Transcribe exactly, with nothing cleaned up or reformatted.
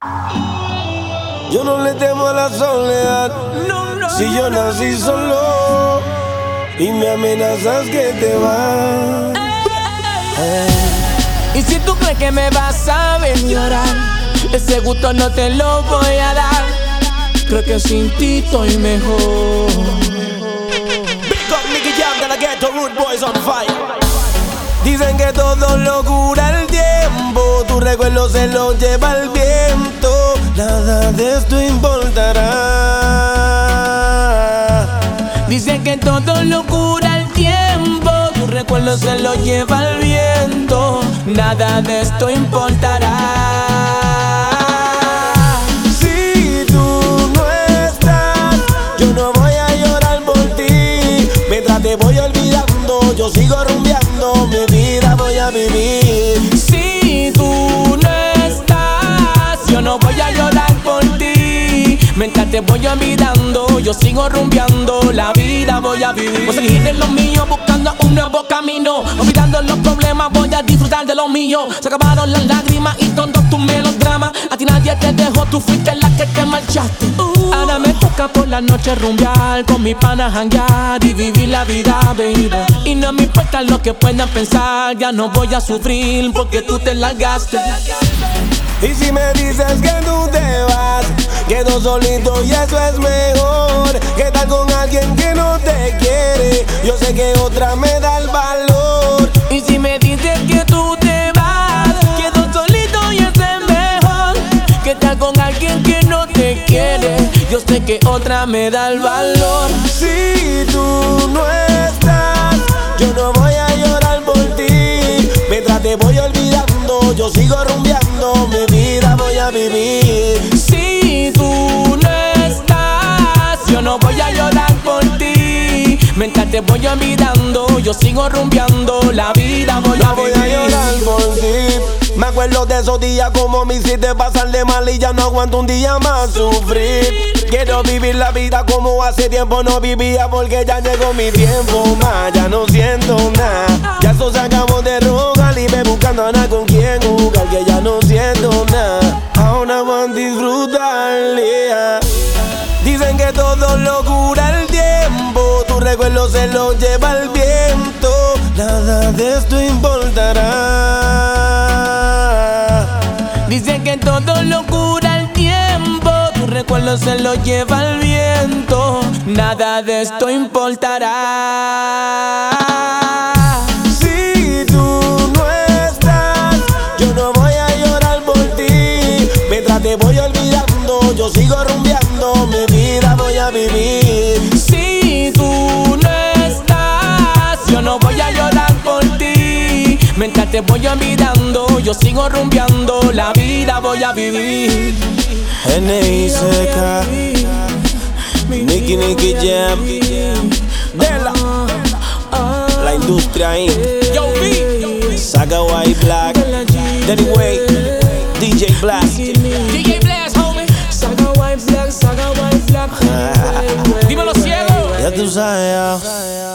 Yo no le temo a la soledad. No, no, si yo nací solo y me amenazas que te vas. Y si tú crees que me vas a ver llorar, ese gusto no te lo voy a dar. Creo que sin ti estoy mejor. Big up Nicky Jam, gonna get the Rude Boys on fire. Dicen que todo lo cura el tiempo, tu recuerdo se lo lleva el viento. Nada de esto importará. Dicen que todo lo cura el tiempo, tu recuerdo se lo lleva el viento. Nada de esto importará. Si tú no estás, yo no voy a llorar por ti. Mientras te voy olvidando, yo sigo rumbeando, mi vida voy a vivir. Si tú no estás, yo no voy a llorar por ti. Mientras te voy olvidando, yo sigo rumbeando, la vida voy a vivir. Voy a seguir en lo mío, buscando un nuevo camino. Olvidando los problemas, voy a disfrutar de lo mío. Se acabaron las lágrimas y todos tus melodramas. A ti nadie te dejó, tú fuiste la que te marchaste. uh. Ahora me toca por la noche rumbear, con mi pana janguear y vivir la vida, baby. Y no me importa lo que puedan pensar, ya no voy a sufrir porque tú te largaste. Y si me dices que tú te vas, quedo solito y eso es mejor. Que tal con alguien que no te quiere, yo sé que otra me da el valor. Y si me dices que tú te vas, quedo solito y eso es mejor. Que tal con alguien que no te quiere, yo sé que otra me da el valor. Si tú no estás, yo no voy a llorar por ti. Mientras te voy olvidando, yo sigo rumbeando, mi vida voy a vivir. Si tú no estás, yo no voy a llorar por ti. Mientras te voy olvidando, yo sigo rumbeando, la vida voy a No voy vivir. a llorar por ti. Me acuerdo de esos días como me hiciste pasar de mal y ya no aguanto un día más sufrir. Quiero vivir la vida como hace tiempo no vivía, porque ya llegó mi tiempo más. Ya no siento nada, ya eso se acabó de rogar y me buscando a nada con quien jugar, que ya no siento nada. Ahora van a disfrutar, yeah. Dicen que todo lo cura el tiempo, tu recuerdo se lo lleva el viento. Nada de esto importará. Dicen que todo lo cura el tiempo, tu recuerdo se lo lleva el viento. Nada de esto importará. Si tú no estás, yo no voy a llorar por ti. Mientras te voy olvidando, yo sigo rumbeando, mi vida voy a vivir. Si tú no estás, yo no voy a llorar por ti. Mientras te voy olvidando, yo sigo rumbeando, la vida voy a vivir. N I C K, Nicky Nicky Jam, Dela, La Industria incorporated. Yo vi, Saga White Black, Danny Way, D J Blast. D J Blast, homie. Saga White Black, Saga White Black. Dímelo ciego. Ya tú sabes, ya.